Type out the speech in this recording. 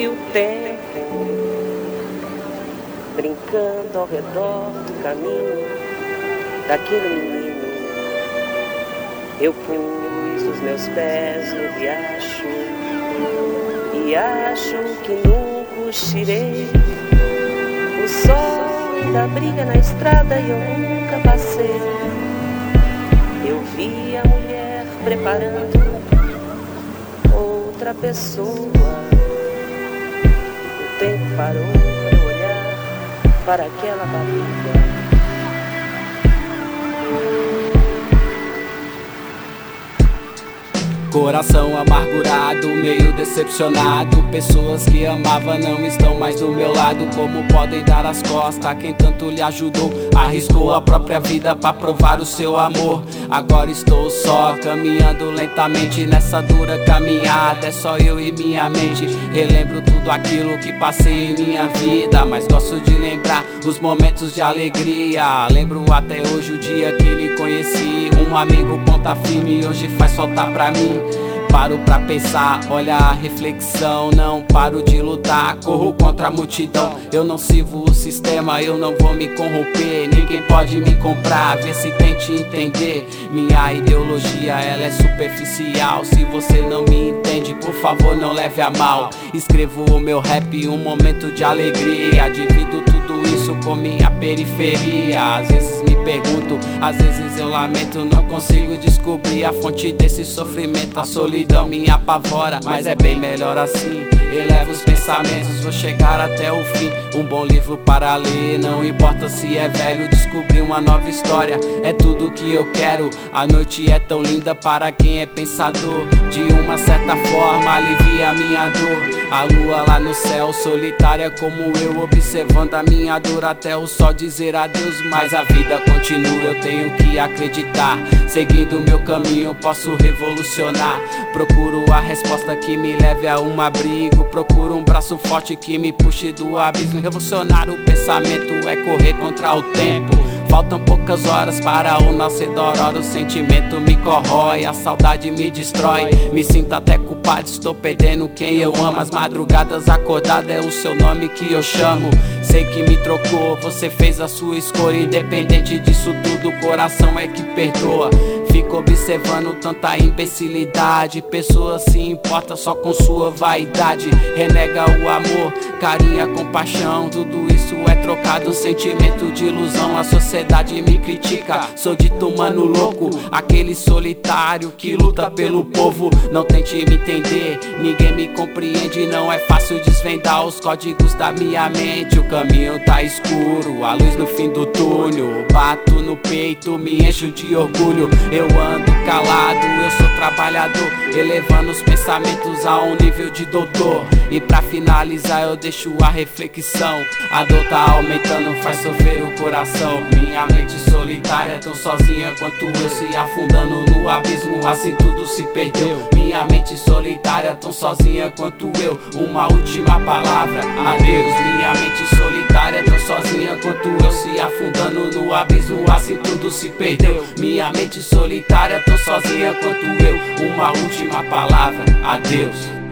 vi o tempo brincando ao redor do caminho daquele menino. Eu pus os meus pés no riacho e acho que nunca os tirei. O sol ainda brilha na estrada e eu nunca passei. Eu vi a mulher preparando outra pessoa. O tempo parou para eu olhar para aquela barriga. Coração amargurado, meio decepcionado. Pessoas que amava não estão mais do meu lado. Como podem dar as costas a quem tanto lhe ajudou? Arriscou a própria vida pra provar o seu amor. Agora estou só, caminhando lentamente nessa dura caminhada. É só eu e minha mente. Relembro tudo aquilo que passei em minha vida, mas gosto de lembrar os momentos de alegria. Lembro até hoje o dia que lhe conheci. Um amigo ponta firme hoje faz falta pra mim. Paro pra pensar, olha a reflexão. Não paro de lutar, corro contra a multidão. Eu não sirvo o sistema, eu não vou me corromper. Ninguém pode me comprar, vê se tente entender. Minha ideologia, ela é superficial. Se você não me entende, por favor não leve a mal. Escrevo o meu rap, um momento de alegria. Divido tudo isso com minha periferia. Às vezes me pergunto, às vezes eu lamento. Não consigo descobrir a fonte desse sofrimento. A solidão me apavora, mas é bem melhor assim. Elevo os pensamentos, vou chegar até o fim. Um bom livro para ler, não importa se é velho. Descobrir uma nova história, é tudo que eu quero. A noite é tão linda para quem é pensador. De uma certa forma alivia a minha dor. A lua lá no céu, solitária como eu, observando a minha dor até o sol dizer adeus. Mas a vida continua, eu tenho que acreditar. Seguindo meu caminho posso revolucionar. Procuro a resposta que me leve a um abrigo. Procuro um braço forte que me puxe do abismo. Revolucionar o pensamento é correr contra o tempo. Faltam poucas horas para o nascer da aurora. O sentimento me corrói, a saudade me destrói. Me sinto até culpado, estou perdendo quem eu amo. As madrugadas acordada é o seu nome que eu chamo. Sei que me trocou, você fez a sua escolha. Independente disso tudo, o coração é que perdoa. Fico observando tanta imbecilidade. Pessoa se importa só com sua vaidade. Renega o amor, carinha, compaixão. Tudo isso é trocado, sentimento de ilusão. A sociedade me critica, sou dito mano louco. Aquele solitário que luta pelo povo. Não tente me entender, ninguém me compreende. Não é fácil desvendar os códigos da minha mente. O caminho tá escuro, a luz no fim do túnel. Bato no peito, me encho de orgulho. Eu ando calado, eu sou trabalhador, elevando os pensamentos a um nível de doutor. E pra finalizar eu deixo a reflexão. A dor tá aumentando, faz sofrer o coração. Minha mente solitária, tão sozinha quanto eu, se afundando no abismo, assim tudo se perdeu. Minha mente solitária, tão sozinha quanto eu. Uma última palavra, adeus. Minha mente solitária, tão sozinha quanto eu, se afundando no abismo, assim tudo se perdeu. Minha mente solitária, tão sozinha quanto eu. Uma última palavra, adeus.